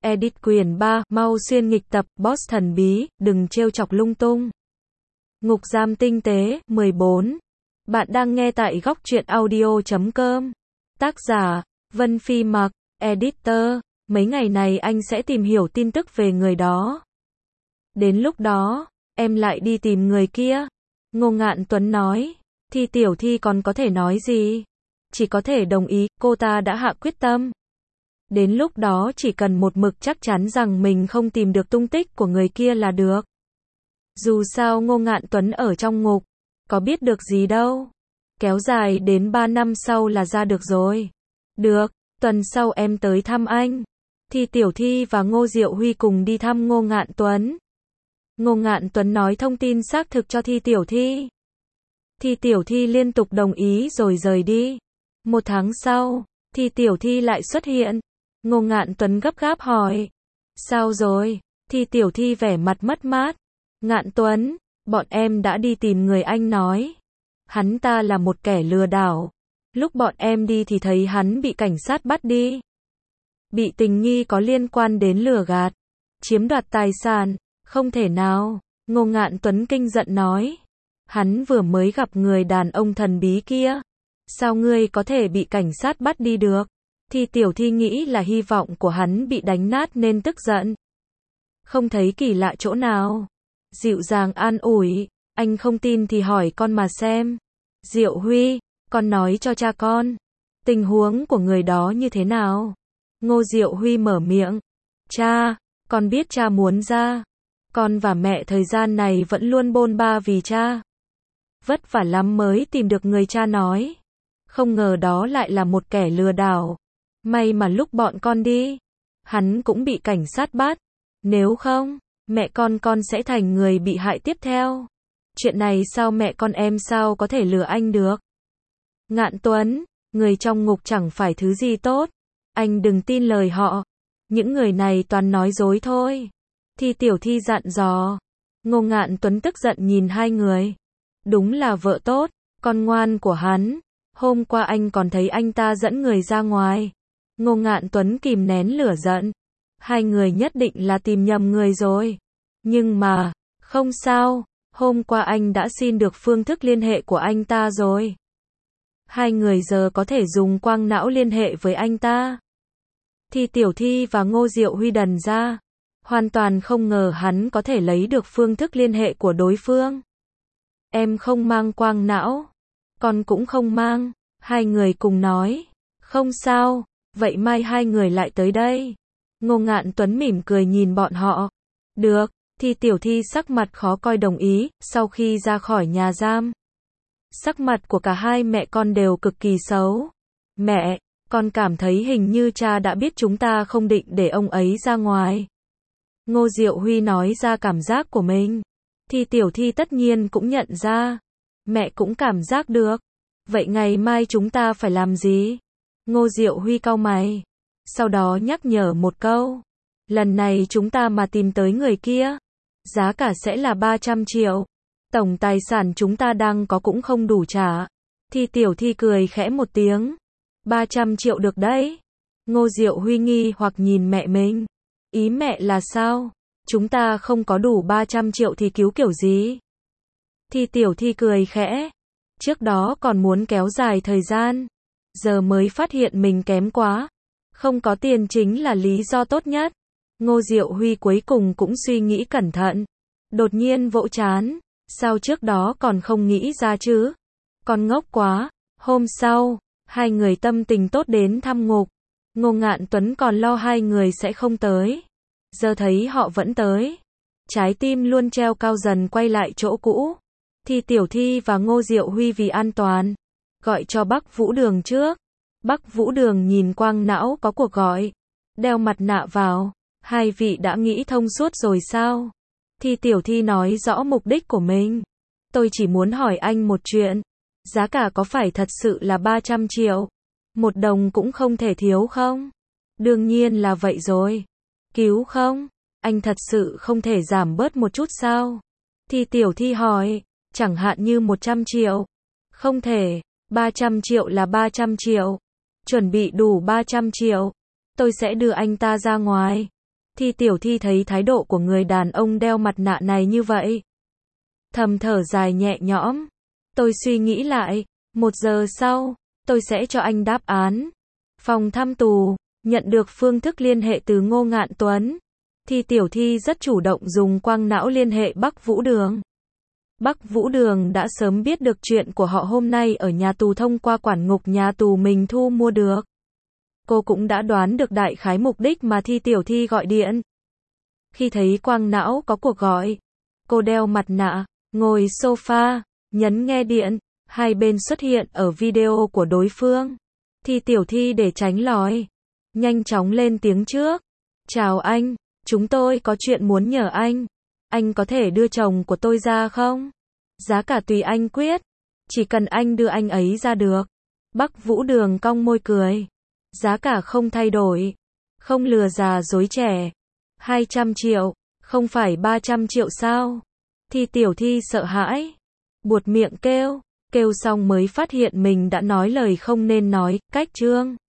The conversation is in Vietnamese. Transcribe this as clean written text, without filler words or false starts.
Edit quyển 3, mau xuyên nghịch tập, boss thần bí, đừng trêu chọc lung tung. Ngục giam tinh tế, 14. Bạn đang nghe tại góc truyện audio.com. Tác giả, Vân Phi Mặc, Editor. Mấy ngày này anh sẽ tìm hiểu tin tức về người đó. Đến lúc đó, em lại đi tìm người kia. Ngô Ngạn Tuấn nói. Thi Tiểu Thi còn có thể nói gì? Chỉ có thể đồng ý, cô ta đã hạ quyết tâm. Đến lúc đó chỉ cần một mực chắc chắn rằng mình không tìm được tung tích của người kia là được. Dù sao Ngô Ngạn Tuấn ở trong ngục, có biết được gì đâu. Kéo dài đến 3 năm sau là ra được rồi. Được, tuần sau em tới thăm anh. Thi Tiểu Thi và Ngô Diệu Huy cùng đi thăm Ngô Ngạn Tuấn. Ngô Ngạn Tuấn nói thông tin xác thực cho Thi Tiểu Thi. Thi Tiểu Thi liên tục đồng ý rồi rời đi. 1 tháng sau, Thi Tiểu Thi lại xuất hiện. Ngô Ngạn Tuấn gấp gáp hỏi. Sao rồi? Thi Tiểu Thi vẻ mặt mất mát. Ngạn Tuấn, bọn em đã đi tìm người anh nói. Hắn ta là một kẻ lừa đảo. Lúc bọn em đi thì thấy hắn bị cảnh sát bắt đi. Bị tình nghi có liên quan đến lừa gạt, chiếm đoạt tài sản. Không thể nào. Ngô Ngạn Tuấn kinh giận nói. Hắn vừa mới gặp người đàn ông thần bí kia. Sao ngươi có thể bị cảnh sát bắt đi được? Thi Tiểu Thi nghĩ là hy vọng của hắn bị đánh nát nên tức giận. Không thấy kỳ lạ chỗ nào. Dịu dàng an ủi. Anh không tin thì hỏi con mà xem. Diệu Huy, con nói cho cha con. Tình huống của người đó như thế nào? Ngô Diệu Huy mở miệng. Cha, con biết cha muốn ra. Con và mẹ thời gian này vẫn luôn bôn ba vì cha. Vất vả lắm mới tìm được người cha nói. Không ngờ đó lại là một kẻ lừa đảo. May mà lúc bọn con đi, hắn cũng bị cảnh sát bắt. Nếu không, mẹ con sẽ thành người bị hại tiếp theo. Chuyện này sao mẹ con em sao có thể lừa anh được? Ngạn Tuấn, người trong ngục chẳng phải thứ gì tốt. Anh đừng tin lời họ. Những người này toàn nói dối thôi. Thi Tiểu Thi dặn dò. Ngô Ngạn Tuấn tức giận nhìn hai người. Đúng là vợ tốt, con ngoan của hắn. Hôm qua anh còn thấy anh ta dẫn người ra ngoài. Ngô Ngạn Tuấn kìm nén lửa giận. Hai người nhất định là tìm nhầm người rồi. Nhưng mà, không sao, hôm qua anh đã xin được phương thức liên hệ của anh ta rồi. Hai người giờ có thể dùng quang não liên hệ với anh ta. Thi Tiểu Thi và Ngô Diệu Huy đần ra. Hoàn toàn không ngờ hắn có thể lấy được phương thức liên hệ của đối phương. Em không mang quang não. Con cũng không mang. Hai người cùng nói. Không sao, vậy mai hai người lại tới đây. Ngô Ngạn Tuấn mỉm cười nhìn bọn họ. Được, Thi Tiểu Thi sắc mặt khó coi đồng ý, sau khi ra khỏi nhà giam. Sắc mặt của cả hai mẹ con đều cực kỳ xấu. Mẹ, con cảm thấy hình như cha đã biết chúng ta không định để ông ấy ra ngoài. Ngô Diệu Huy nói ra cảm giác của mình. Thi Tiểu Thi tất nhiên cũng nhận ra. Mẹ cũng cảm giác được. Vậy ngày mai chúng ta phải làm gì? Ngô Diệu Huy cau mày. Sau đó nhắc nhở một câu. Lần này chúng ta mà tìm tới người kia. Giá cả sẽ là 300 triệu. Tổng tài sản chúng ta đang có cũng không đủ trả. Thi Tiểu Thi cười khẽ một tiếng. 300 triệu được đấy. Ngô Diệu Huy nghi hoặc nhìn mẹ mình. Ý mẹ là sao? Chúng ta không có đủ 300 triệu thì cứu kiểu gì? Thi Tiểu Thi cười khẽ. Trước đó còn muốn kéo dài thời gian. Giờ mới phát hiện mình kém quá. Không có tiền chính là lý do tốt nhất. Ngô Diệu Huy cuối cùng cũng suy nghĩ cẩn thận. Đột nhiên vỗ trán. Sao trước đó còn không nghĩ ra chứ? Con ngốc quá. Hôm sau, hai người tâm tình tốt đến thăm ngục. Ngô Ngạn Tuấn còn lo hai người sẽ không tới. Giờ thấy họ vẫn tới. Trái tim luôn treo cao dần quay lại chỗ cũ. Thi Tiểu Thi và Ngô Diệu Huy vì an toàn. Gọi cho Bắc Vũ Đường trước. Bắc Vũ Đường nhìn quang não có cuộc gọi. Đeo mặt nạ vào. Hai vị đã nghĩ thông suốt rồi sao? Thi Tiểu Thi nói rõ mục đích của mình. Tôi chỉ muốn hỏi anh một chuyện. Giá cả có phải thật sự là 300 triệu? 1 đồng cũng không thể thiếu không? Đương nhiên là vậy rồi. Cứu không? Anh thật sự không thể giảm bớt một chút sao? Thi Tiểu Thi hỏi. Chẳng hạn như 100 triệu. Không thể. 300 triệu là 300 triệu. Chuẩn bị đủ 300 triệu. Tôi sẽ đưa anh ta ra ngoài. Thi Tiểu Thi thấy thái độ của người đàn ông đeo mặt nạ này như vậy. Thầm thở dài nhẹ nhõm. Tôi suy nghĩ lại. 1 giờ sau, tôi sẽ cho anh đáp án. Phòng thăm tù, nhận được phương thức liên hệ từ Ngô Ngạn Tuấn. Thi Tiểu Thi rất chủ động dùng quang não liên hệ Bắc Vũ Đường. Bắc Vũ Đường đã sớm biết được chuyện của họ hôm nay ở nhà tù thông qua quản ngục nhà tù mình thu mua được. Cô cũng đã đoán được đại khái mục đích mà Thi Tiểu Thi gọi điện. Khi thấy quang não có cuộc gọi, cô đeo mặt nạ, ngồi sofa, nhấn nghe điện, hai bên xuất hiện ở video của đối phương. Thi Tiểu Thi để tránh lòi, nhanh chóng lên tiếng trước. Chào anh, chúng tôi có chuyện muốn nhờ anh. Anh có thể đưa chồng của tôi ra không? Giá cả tùy anh quyết. Chỉ cần anh đưa anh ấy ra được. Bắc Vũ Đường cong môi cười. Giá cả không thay đổi. Không lừa già dối trẻ. 200 triệu. Không phải 300 triệu sao? Thi Tiểu Thi sợ hãi. Buột miệng kêu. Kêu xong mới phát hiện mình đã nói lời không nên nói. Cách chương.